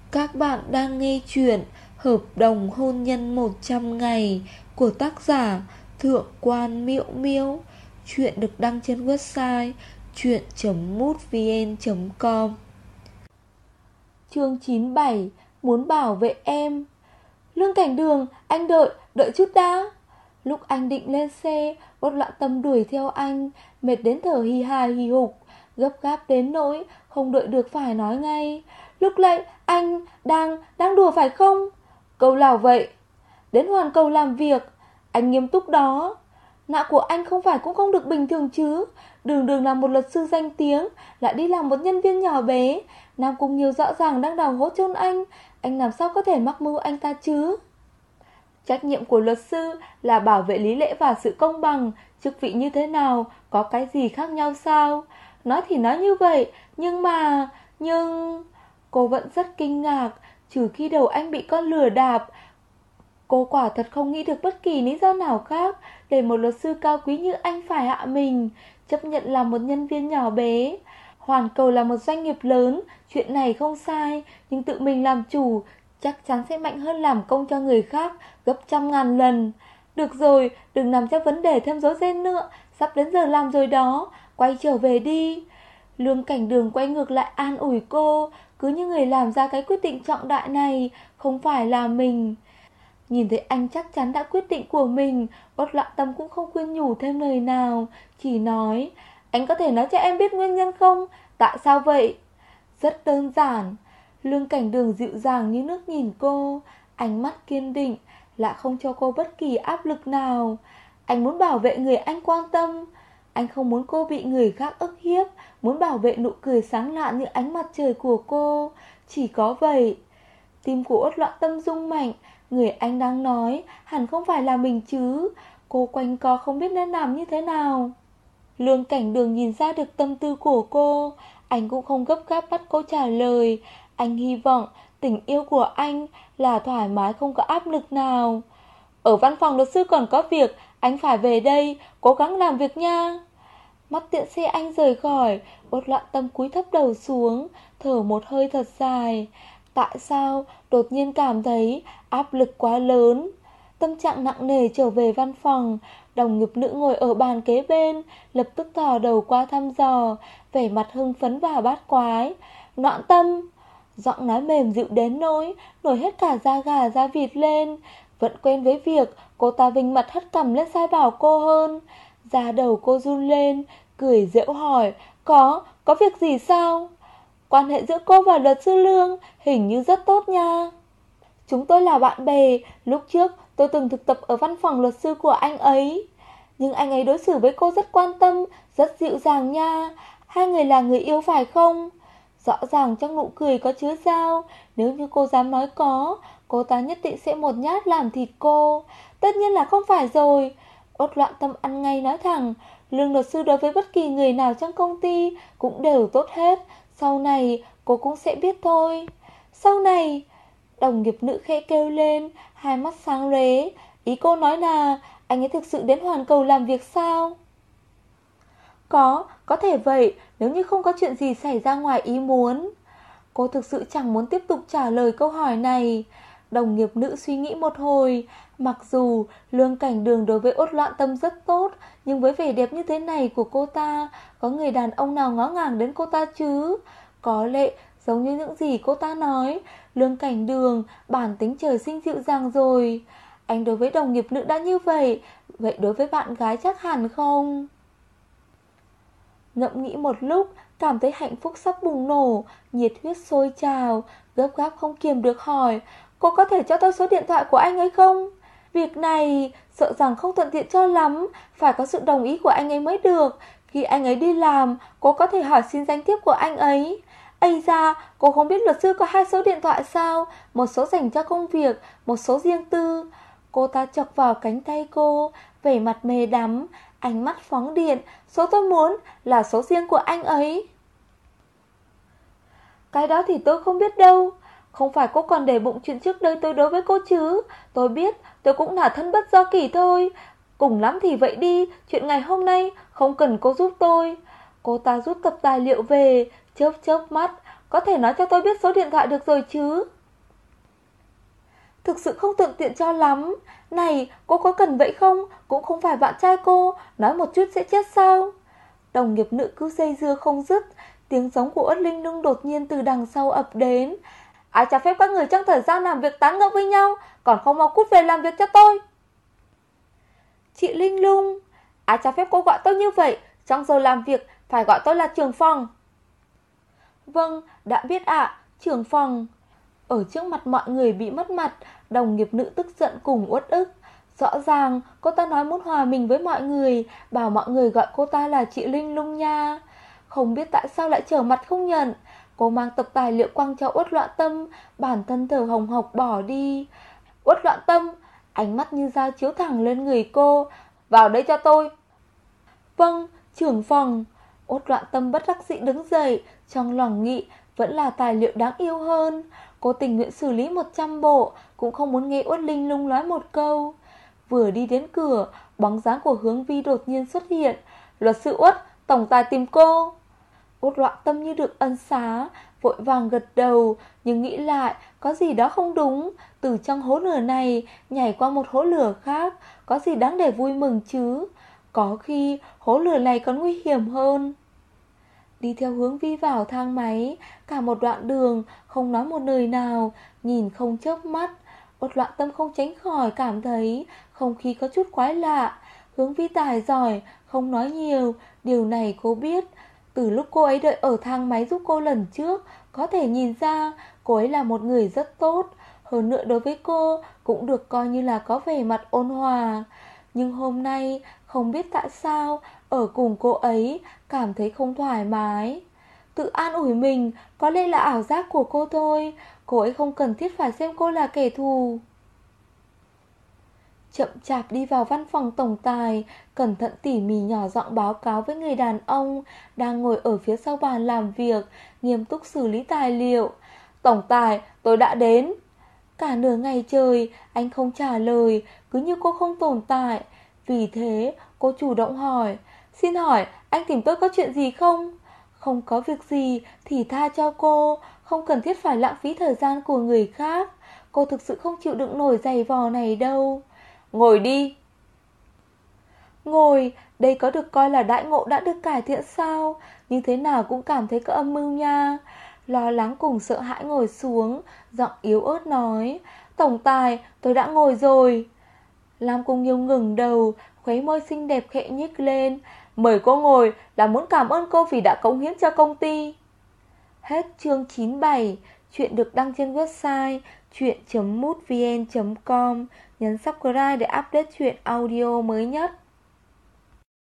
Các bạn đang nghe chuyện Hợp đồng hôn nhân 100 ngày của tác giả Thượng quan Miễu Miễu. Chuyện được đăng trên website chuyện.mútvn.com. Chương 97. Muốn bảo vệ em. Lương Cảnh Đường, anh đợi chút đã. Lúc anh định lên xe, Đốt Loạn Tâm đuổi theo anh, mệt đến thở hì hà hì hục, gấp gáp đến nỗi không đợi được phải nói ngay. Lúc nãy anh đang đùa phải không? Câu nào vậy? Đến hoàn cầu làm việc, anh nghiêm túc đó. Nạ của anh không phải cũng không được bình thường chứ. Đường đường là một luật sư danh tiếng, lại đi làm một nhân viên nhỏ bé. Nam Cung Nghiêu rõ ràng đang đào hố chôn anh làm sao có thể mắc mưu anh ta chứ? Trách nhiệm của luật sư là bảo vệ lý lẽ và sự công bằng. Chức vị như thế nào, có cái gì khác nhau sao? Nói thì nói như vậy, nhưng... Cô vẫn rất kinh ngạc. Trừ khi đầu anh bị con lừa đạp, cô quả thật không nghĩ được bất kỳ lý do nào khác để một luật sư cao quý như anh phải hạ mình, chấp nhận làm một nhân viên nhỏ bé. Hoàn Cầu là một doanh nghiệp lớn, chuyện này không sai, nhưng tự mình làm chủ chắc chắn sẽ mạnh hơn làm công cho người khác gấp trăm ngàn lần. Được rồi, đừng nằm trong vấn đề thêm rối ren nữa, sắp đến giờ làm rồi đó, quay trở về đi. Lương Cảnh Đường quay ngược lại an ủi cô, cứ như người làm ra cái quyết định trọng đại này không phải là mình. Nhìn thấy anh chắc chắn đã quyết định của mình, Đốt Loạn Tâm cũng không khuyên nhủ thêm lời nào, chỉ nói, anh có thể nói cho em biết nguyên nhân không? Tại sao vậy? Rất đơn giản. Lương Cảnh Đường dịu dàng như nước nhìn cô, ánh mắt kiên định, lại không cho cô bất kỳ áp lực nào. Anh muốn bảo vệ người anh quan tâm. Anh không muốn cô bị người khác ức hiếp, muốn bảo vệ nụ cười sáng lạn như ánh mặt trời của cô. Chỉ có vậy. Tim của Đốt Loạn Tâm rung mạnh. Người anh đang nói hẳn không phải là mình chứ. Cô quanh co không biết nên làm như thế nào. Lương Cảnh Đường nhìn ra được tâm tư của cô. Anh cũng không gấp gáp bắt cô trả lời. Anh hy vọng tình yêu của anh là thoải mái, không có áp lực nào. Ở văn phòng luật sư còn có việc, anh phải về đây, cố gắng làm việc nha. Mắt tiện xe anh rời khỏi, Đốt Loạn Tâm cúi thấp đầu xuống, thở một hơi thật dài. Tại sao đột nhiên cảm thấy áp lực quá lớn? Tâm trạng nặng nề trở về văn phòng. Đồng nghiệp nữ ngồi ở bàn kế bên lập tức thò đầu qua thăm dò, vẻ mặt hưng phấn và bát quái. Loạn Tâm, giọng nói mềm dịu đến nỗi nổi hết cả da gà da vịt lên. Vẫn quen với việc cô ta vinh mặt hất cằm lên sai bảo cô hơn. Da đầu cô run lên, cười giễu hỏi, có việc gì sao? Quan hệ giữa cô và luật sư Lương hình như rất tốt nha. Chúng tôi là bạn bè, lúc trước tôi từng thực tập ở văn phòng luật sư của anh ấy. Nhưng anh ấy đối xử với cô rất quan tâm, rất dịu dàng nha. Hai người là người yêu phải không? Rõ ràng trong nụ cười có chứa dao. Nếu như cô dám nói có, cô ta nhất định sẽ một nhát làm thịt cô. Tất nhiên là không phải rồi. Đốt Loạn Tâm ăn ngay nói thẳng, lương luật sư đối với bất kỳ người nào trong công ty cũng đều tốt hết. Sau này cô cũng sẽ biết thôi. Sau này? Đồng nghiệp nữ khẽ kêu lên, hai mắt sáng lóe. Ý cô nói là anh ấy thực sự đến Hoàn Cầu làm việc sao? Có thể vậy, nếu như không có chuyện gì xảy ra ngoài ý muốn. Cô thực sự chẳng muốn tiếp tục trả lời câu hỏi này. Đồng nghiệp nữ suy nghĩ một hồi. Mặc dù Lương Cảnh Đường đối với Đốt Loạn Tâm rất tốt, nhưng với vẻ đẹp như thế này của cô ta, có người đàn ông nào ngó ngàng đến cô ta chứ? Có lẽ giống như những gì cô ta nói, Lương Cảnh Đường bản tính trời sinh dịu dàng rồi. Anh đối với đồng nghiệp nữ đã như vậy, vậy đối với bạn gái chắc hẳn không? Ngẫm nghĩ một lúc, cảm thấy hạnh phúc sắp bùng nổ, nhiệt huyết sôi trào, gấp gáp không kiềm được hỏi, cô có thể cho tôi số điện thoại của anh ấy không? Việc này sợ rằng không thuận tiện cho lắm, phải có sự đồng ý của anh ấy mới được. Khi anh ấy đi làm, cô có thể hỏi xin danh thiếp của anh ấy. Ây da, cô không biết luật sư có hai số điện thoại sao? Một số dành cho công việc, một số riêng tư. Cô ta chọc vào cánh tay cô, vẻ mặt mê đắm, ánh mắt phóng điện. Số tôi muốn là số riêng của anh ấy. Cái đó thì tôi không biết đâu. Không phải cô còn để bụng chuyện trước đây tôi đối với cô chứ? Tôi biết, tôi cũng là thân bất do kỷ thôi. Cùng lắm thì vậy đi, chuyện ngày hôm nay không cần cô giúp tôi. Cô ta rút tập tài liệu về, chớp chớp mắt. Có thể nói cho tôi biết số điện thoại được rồi chứ? thực sự không thuận tiện cho lắm. Này, cô có cần vậy không? Cũng không phải bạn trai cô, nói một chút sẽ chết sao? Đồng nghiệp nữ cứ dây dưa không dứt. Tiếng giống của Uất Linh Lung đột nhiên từ đằng sau ập đến. Ai cho phép các người trong thời gian làm việc tán gẫu với nhau, còn không mau cút về làm việc cho tôi. Chị Linh Lung, ai cho phép cô gọi tôi như vậy? Trong giờ làm việc phải gọi tôi là trưởng phòng. Vâng, đã biết ạ, trưởng phòng. Ở trước mặt mọi người bị mất mặt, đồng nghiệp nữ tức giận cùng uất ức. Rõ ràng cô ta nói muốn hòa mình với mọi người, bảo mọi người gọi cô ta là chị Linh Lung nha. Không biết tại sao lại trở mặt không nhận. Cô mang tập tài liệu quăng cho Uất Loạn Tâm, bản thân thở hồng hộc bỏ đi. Uất Loạn Tâm, ánh mắt như dao chiếu thẳng lên người cô. Vào đây cho tôi. Vâng, trưởng phòng. Uất Loạn Tâm bất đắc dĩ đứng dậy, trong lòng nghĩ vẫn là tài liệu đáng yêu hơn. Cô tình nguyện xử lý 100 bộ, cũng không muốn nghe Uất Linh Lung nói một câu. Vừa đi đến cửa, bóng dáng của Hướng Vi đột nhiên xuất hiện. Luật sư Uất, tổng tài tìm cô. Uất Loạn Tâm như được ân xá, vội vàng gật đầu, nhưng nghĩ lại có gì đó không đúng. Từ trong hố lửa này nhảy qua một hố lửa khác, có gì đáng để vui mừng chứ? Có khi hố lửa này còn nguy hiểm hơn. Đi theo Hướng Vi vào thang máy, cả một đoạn đường không nói một lời nào, nhìn không chớp mắt. Uất Loạn Tâm không tránh khỏi cảm thấy không khí có chút quái lạ. Hướng Vi tài giỏi, không nói nhiều, điều này cô biết. Từ lúc cô ấy đợi ở thang máy giúp cô lần trước, có thể nhìn ra cô ấy là một người rất tốt. Hơn nữa đối với cô cũng được coi như là có vẻ mặt ôn hòa. Nhưng hôm nay không biết tại sao ở cùng cô ấy cảm thấy không thoải mái. Tự an ủi mình, có lẽ là ảo giác của cô thôi. Cô ấy không cần thiết phải xem cô là kẻ thù. Chậm chạp đi vào văn phòng tổng tài, cẩn thận tỉ mỉ nhỏ giọng báo cáo với người đàn ông đang ngồi ở phía sau bàn làm việc, nghiêm túc xử lý tài liệu. Tổng tài, tôi đã đến. Cả nửa ngày trời anh không trả lời, cứ như cô không tồn tại. Vì thế cô chủ động hỏi, xin hỏi anh tìm tôi có chuyện gì không? Không có việc gì thì tha cho cô, không cần thiết phải lãng phí thời gian của người khác. Cô thực sự không chịu đựng nổi giày vò này đâu. Ngồi đi. Ngồi, đây có được coi là đãi ngộ đã được cải thiện sao? Như thế nào cũng cảm thấy có âm mưu nha. Lo lắng cùng sợ hãi ngồi xuống, giọng yếu ớt nói, tổng tài, tôi đã ngồi rồi. Lam Cung Nghiêu ngừng đầu, khóe môi xinh đẹp khẽ nhếch lên. Mời cô ngồi là muốn cảm ơn cô vì đã cống hiến cho công ty. Hết chương 97. Chuyện được đăng trên website chuyện.mútvn.com. Nhấn subscribe để update chuyện audio mới nhất.